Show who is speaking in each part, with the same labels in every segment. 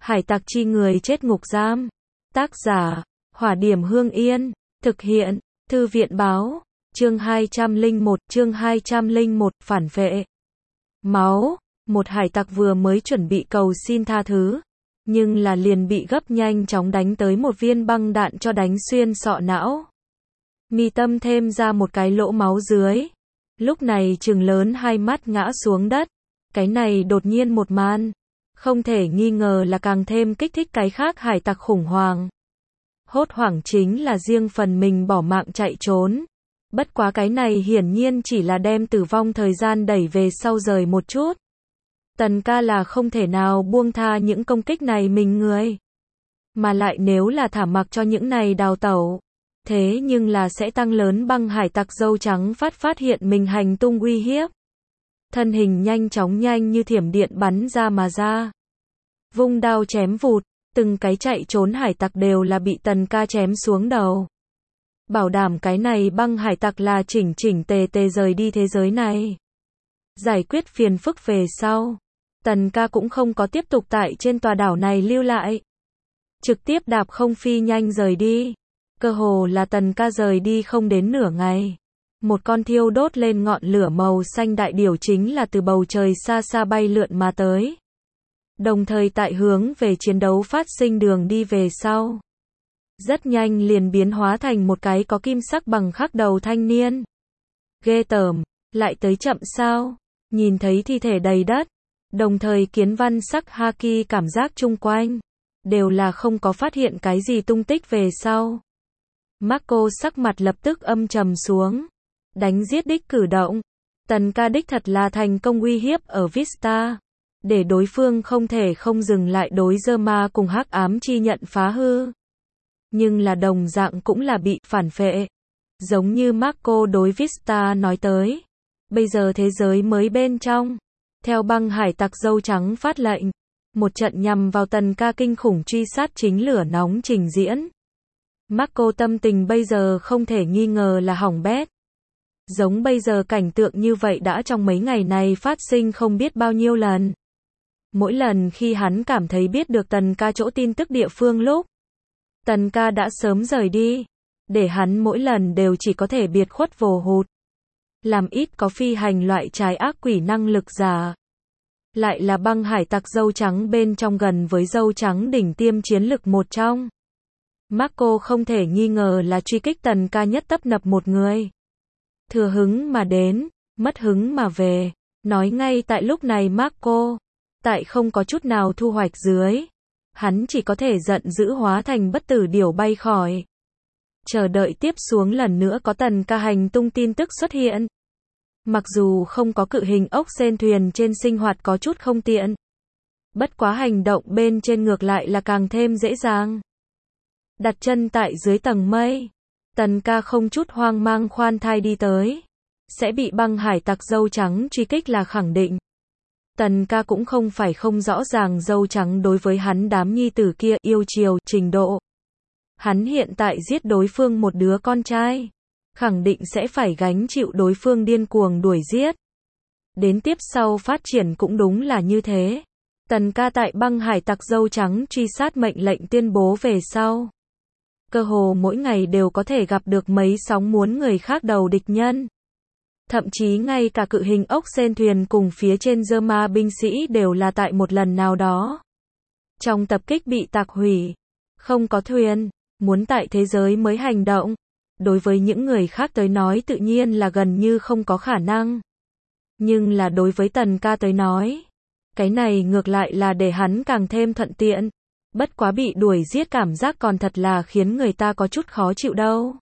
Speaker 1: Hải tặc chi người chết ngục giam. Tác giả, Hỏa Điểm Hương Yên. Thực hiện, Thư viện báo. Chương 201, phản vệ. Máu. Một hải tặc vừa mới chuẩn bị cầu xin tha thứ, nhưng là liền bị gấp nhanh chóng đánh tới một viên băng đạn cho đánh xuyên sọ não. Mi Tâm thêm ra một cái lỗ máu dưới. Lúc này trừng lớn hai mắt ngã xuống đất. Cái này đột nhiên một màn, không thể nghi ngờ là càng thêm kích thích cái khác hải tặc khủng hoảng. Hốt hoảng chính là riêng phần mình bỏ mạng chạy trốn. Bất quá cái này hiển nhiên chỉ là đem tử vong thời gian đẩy về sau rời một chút. Tần ca là không thể nào buông tha những công kích này mình người. Mà lại nếu là thả mặc cho những này đào tẩu, thế nhưng là sẽ tăng lớn băng hải tặc dâu trắng phát hiện mình hành tung uy hiếp. Thân hình nhanh chóng nhanh như thiểm điện bắn ra mà ra. Vung đao chém vụt, từng cái chạy trốn hải tặc đều là bị tần ca chém xuống đầu. Bảo đảm cái này băng hải tặc là chỉnh tề rời đi thế giới này. Giải quyết phiền phức về sau, tần ca cũng không có tiếp tục tại trên tòa đảo này lưu lại. Trực tiếp đạp không phi nhanh rời đi. Cơ hồ là tần ca rời đi không đến nửa ngày. Một con thiêu đốt lên ngọn lửa màu xanh đại điểu chính là từ bầu trời xa xa bay lượn mà tới. Đồng thời tại hướng về chiến đấu phát sinh đường đi về sau. Rất nhanh liền biến hóa thành một cái có kim sắc bằng khắc đầu thanh niên. Ghê tởm, lại tới chậm sao? Nhìn thấy thi thể đầy đất, đồng thời kiến văn sắc haki cảm giác chung quanh, đều là không có phát hiện cái gì tung tích về sau. Marco sắc mặt lập tức âm trầm xuống. Đánh giết đích cử động. Tần ca đích thật là thành công uy hiếp ở Vista. Để đối phương không thể không dừng lại đối Zerma cùng hắc ám chi nhận phá hư. Nhưng là đồng dạng cũng là bị phản phệ. Giống như Marco đối Vista nói tới. Bây giờ thế giới mới bên trong. Theo băng hải tặc dâu trắng phát lệnh. Một trận nhằm vào tần ca kinh khủng truy sát chính lửa nóng trình diễn. Marco tâm tình bây giờ không thể nghi ngờ là hỏng bét. Giống bây giờ cảnh tượng như vậy đã trong mấy ngày này phát sinh không biết bao nhiêu lần. Mỗi lần khi hắn cảm thấy biết được tần ca chỗ tin tức địa phương lúc, tần ca đã sớm rời đi, để hắn mỗi lần đều chỉ có thể biệt khuất vồ hụt. Làm ít có phi hành loại trái ác quỷ năng lực giả. Lại là băng hải tặc dâu trắng bên trong gần với dâu trắng đỉnh tiêm chiến lực một trong. Marco không thể nghi ngờ là truy kích tần ca nhất tấp nập một người. Thừa hứng mà đến, mất hứng mà về. Nói ngay tại lúc này Marco, tại không có chút nào thu hoạch dưới, hắn chỉ có thể giận dữ hóa thành bất tử điểu bay khỏi. Chờ đợi tiếp xuống lần nữa có tần ca hành tung tin tức xuất hiện. Mặc dù không có cự hình ốc sên thuyền trên sinh hoạt có chút không tiện. Bất quá hành động bên trên ngược lại là càng thêm dễ dàng. Đặt chân tại dưới tầng mây. Tần ca không chút hoang mang khoan thai đi tới. Sẽ bị băng hải tặc dâu trắng truy kích là khẳng định. Tần ca cũng không phải không rõ ràng dâu trắng đối với hắn đám nhi tử kia yêu chiều trình độ. Hắn hiện tại giết đối phương một đứa con trai. Khẳng định sẽ phải gánh chịu đối phương điên cuồng đuổi giết. Đến tiếp sau phát triển cũng đúng là như thế. Tần ca tại băng hải tặc dâu trắng truy sát mệnh lệnh tuyên bố về sau. Cơ hồ mỗi ngày đều có thể gặp được mấy sóng muốn người khác đầu địch nhân. Thậm chí ngay cả cự hình ốc sên thuyền cùng phía trên Zerma binh sĩ đều là tại một lần nào đó. Trong tập kích bị tạc hủy. Không có thuyền, muốn tại thế giới mới hành động. Đối với những người khác tới nói tự nhiên là gần như không có khả năng. Nhưng là đối với tần ca tới nói, cái này ngược lại là để hắn càng thêm thuận tiện. Bất quá bị đuổi giết cảm giác còn thật là khiến người ta có chút khó chịu đâu.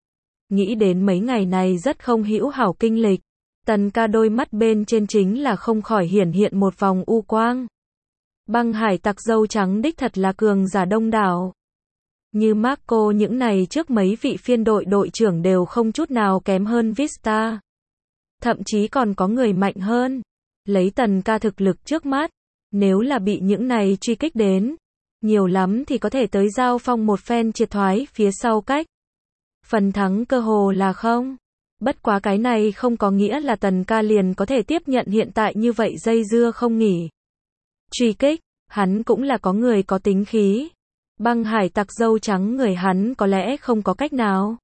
Speaker 1: Nghĩ đến mấy ngày này rất không hữu hảo kinh lịch, tần ca đôi mắt bên trên chính là không khỏi hiển hiện một vòng u quang. Băng hải tặc dâu trắng đích thật là cường giả đông đảo. Như Marco những này trước mấy vị phiên đội trưởng đều không chút nào kém hơn Vista. Thậm chí còn có người mạnh hơn. Lấy tần ca thực lực trước mắt, nếu là bị những này truy kích đến, nhiều lắm thì có thể tới giao phong một phen triệt thoái phía sau cách. Phần thắng cơ hồ là không. Bất quá cái này không có nghĩa là tần ca liền có thể tiếp nhận hiện tại như vậy dây dưa không nghỉ. Truy kích, Hắn cũng là có người có tính khí. Băng hải tặc dâu trắng người hắn có lẽ không có cách nào.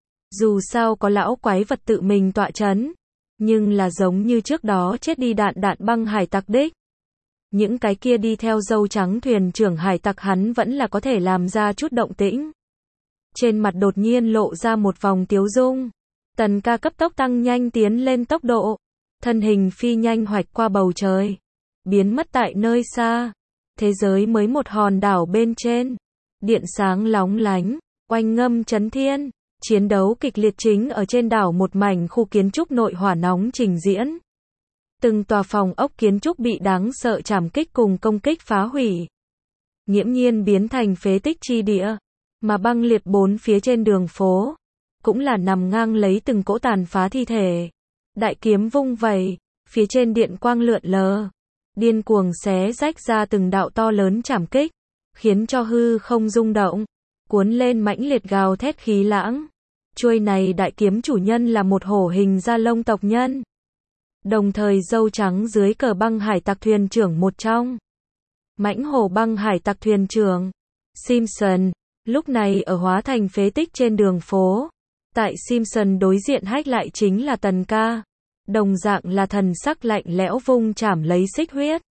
Speaker 1: Dù sao có lão quái vật tự mình tọa chấn. Nhưng là giống như trước đó chết đi đạn băng hải tặc đích. Những cái kia đi theo dâu trắng thuyền trưởng hải tặc hắn vẫn là có thể làm ra chút động tĩnh. Trên mặt đột nhiên lộ ra một vòng tiếu dung. Tần ca cấp tốc tăng nhanh tiến lên tốc độ. Thân hình phi nhanh hoạch qua bầu trời. Biến mất tại nơi xa. Thế giới mới một hòn đảo bên trên. Điện sáng lóng lánh, oanh ngâm chấn thiên. Chiến đấu kịch liệt chính ở trên đảo một mảnh khu kiến trúc nội hỏa nóng trình diễn. Từng tòa phòng ốc kiến trúc bị đáng sợ trảm kích cùng công kích phá hủy. Nghiễm nhiên biến thành phế tích chi địa. Mà băng liệt bốn phía trên đường phố. Cũng là nằm ngang lấy từng cỗ tàn phá thi thể. Đại kiếm vung vẩy, phía trên điện quang lượn lờ. Điên cuồng xé rách ra từng đạo to lớn trảm kích. Khiến cho hư không rung động. Cuốn lên mãnh liệt gào thét khí lãng. Chuôi này đại kiếm chủ nhân là một hổ hình da lông tộc nhân. Đồng thời dâu trắng dưới cờ băng hải tặc thuyền trưởng một trong. Mãnh hổ băng hải tặc thuyền trưởng. Simpson, lúc này ở hóa thành phế tích trên đường phố. Tại Simpson đối diện hách lại chính là Tần ca. Đồng dạng là thần sắc lạnh lẽo vung chảm lấy xích huyết.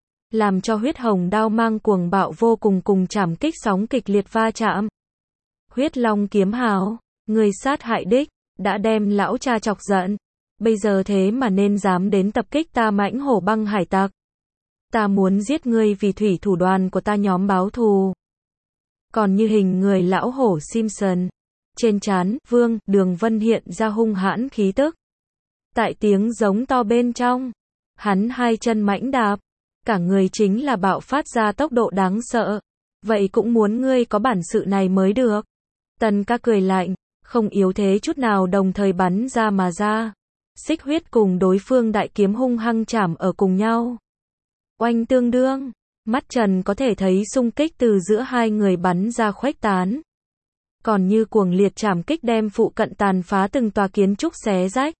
Speaker 1: Làm cho huyết hồng đao mang cuồng bạo vô cùng chảm kích sóng kịch liệt va chạm. Huyết long kiếm hào, người sát hại đích, đã đem lão cha chọc giận. Bây giờ thế mà nên dám đến tập kích ta mãnh hổ băng hải tặc. Ta muốn giết ngươi vì thủy thủ đoàn của ta nhóm báo thù. Còn như hình người lão hổ Simpson. Trên trán, Vương, Đường Vân hiện ra hung hãn khí tức. Tại tiếng giống to bên trong. Hắn hai chân mãnh đạp. Cả người chính là bạo phát ra tốc độ đáng sợ. Vậy cũng muốn ngươi có bản sự này mới được. Tần ca cười lạnh, không yếu thế chút nào đồng thời bắn ra mà ra. Xích huyết cùng đối phương đại kiếm hung hăng chạm ở cùng nhau. Oanh tương đương, mắt trần có thể thấy xung kích từ giữa hai người bắn ra khuếch tán. Còn như cuồng liệt chạm kích đem phụ cận tàn phá từng tòa kiến trúc xé rách.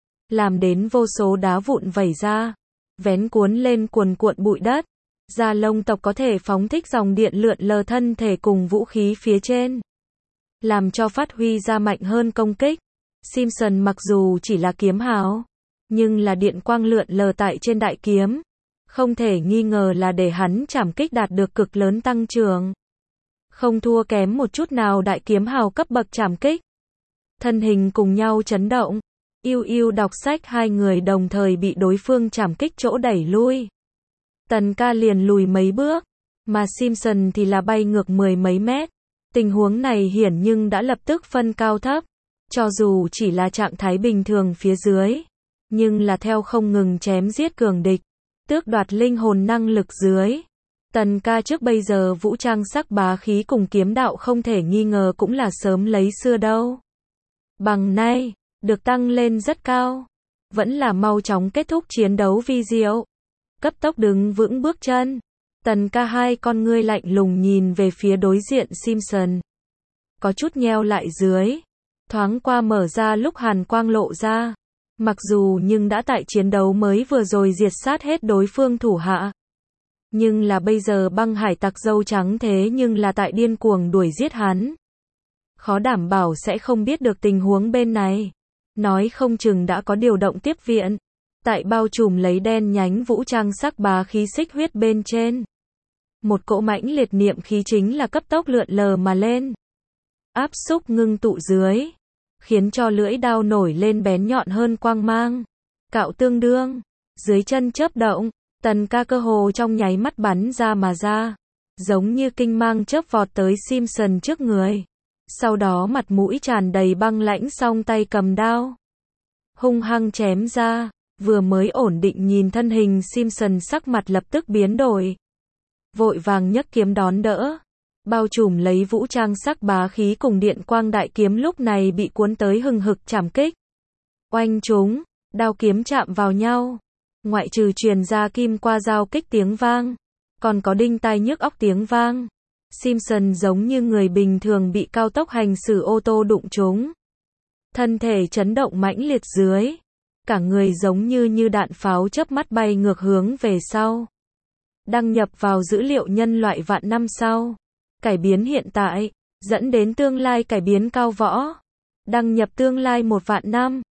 Speaker 1: Làm đến vô số đá vụn vẩy ra. Vén cuốn lên cuồn cuộn bụi đất. Da lông tộc có thể phóng thích dòng điện lượn lờ thân thể cùng vũ khí phía trên. Làm cho phát huy ra mạnh hơn công kích. Simpson mặc dù chỉ là kiếm hào. Nhưng là điện quang lượn lờ tại trên đại kiếm. Không thể nghi ngờ là để hắn chảm kích đạt được cực lớn tăng trưởng. Không thua kém một chút nào đại kiếm hào cấp bậc chảm kích. Thân hình cùng nhau chấn động. Yêu đọc sách hai người đồng thời bị đối phương chảm kích chỗ đẩy lui. Tần ca liền lùi mấy bước. Mà Simpson thì là bay ngược mười mấy mét. Tình huống này hiển nhưng đã lập tức phân cao thấp. Cho dù chỉ là trạng thái bình thường phía dưới. Nhưng là theo không ngừng chém giết cường địch. Tước đoạt linh hồn năng lực dưới. Tần ca trước bây giờ vũ trang sắc bá khí cùng kiếm đạo không thể nghi ngờ cũng là sớm lấy xưa đâu. Bằng nay, được tăng lên rất cao. Vẫn là mau chóng kết thúc chiến đấu vi diệu. Cấp tốc đứng vững bước chân. Tần ca hai con ngươi lạnh lùng nhìn về phía đối diện Simpson. Có chút nheo lại dưới. Thoáng qua mở ra lúc hàn quang lộ ra. Mặc dù nhưng đã tại chiến đấu mới vừa rồi diệt sát hết đối phương thủ hạ. Nhưng là bây giờ băng hải tặc dâu trắng thế nhưng là tại điên cuồng đuổi giết hắn. Khó đảm bảo sẽ không biết được tình huống bên này. Nói không chừng đã có điều động tiếp viện. Tại bao trùm lấy đen nhánh vũ trang sắc bá khí xích huyết bên trên. Một cỗ mãnh liệt niệm khí chính là cấp tốc lượn lờ mà lên. Áp xúc ngưng tụ dưới. Khiến cho lưỡi đao nổi lên bén nhọn hơn quang mang. Cạo tương đương. Dưới chân chớp động. Tần ca cơ hồ trong nháy mắt bắn ra mà ra. Giống như kinh mang chớp vọt tới Simpson trước người. Sau đó mặt mũi tràn đầy băng lãnh song tay cầm đao. Hung hăng chém ra. Vừa mới ổn định nhìn thân hình Simpson sắc mặt lập tức biến đổi. Vội vàng nhấc kiếm đón đỡ. Bao trùm lấy vũ trang sắc bá khí cùng điện quang đại kiếm lúc này bị cuốn tới hừng hực chảm kích. Oanh chúng, đao kiếm chạm vào nhau. Ngoại trừ truyền ra kim qua dao kích tiếng vang. Còn có đinh tai nhức óc tiếng vang. Simpson giống như người bình thường bị cao tốc hành xử ô tô đụng trúng. Thân thể chấn động mãnh liệt dưới. Cả người giống như đạn pháo chớp mắt bay ngược hướng về sau. Đăng nhập vào dữ liệu nhân loại vạn năm sau. Cải biến hiện tại, dẫn đến tương lai cải biến cao võ. Đăng nhập tương lai 1 vạn năm.